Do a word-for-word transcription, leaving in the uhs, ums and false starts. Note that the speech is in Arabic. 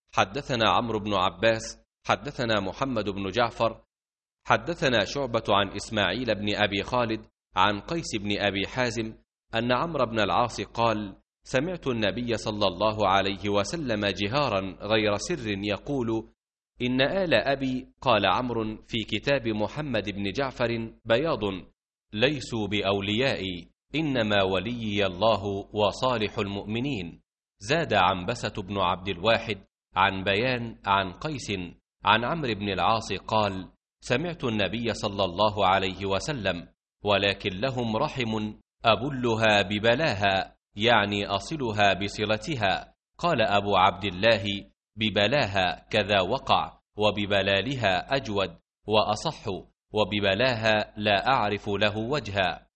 حدثنا عمرو بن عباس حدثنا محمد بن جعفر حدثنا شعبة عن إسماعيل بن أبي خالد عن قيس بن أبي حازم أن عمرو بن العاص قال: سمعت النبي صلى الله عليه وسلم جهارا غير سر يقول: إن آل أبي، قال عمرو في كتاب محمد بن جعفر، بياض ليسوا بأوليائي، إنما وليي الله وصالح المؤمنين. زاد عنبسة بن عبد الواحد عن بيان عن قيس عن عمرو بن العاص قال: سمعت النبي صلى الله عليه وسلم: ولكن لهم رحم أبلها ببلاها، يعني أصلها بصلتها. قال أبو عبد الله: ببلاها كذا وقع، وببلالها أجود وأصح، وببلاها لا أعرف له وجها.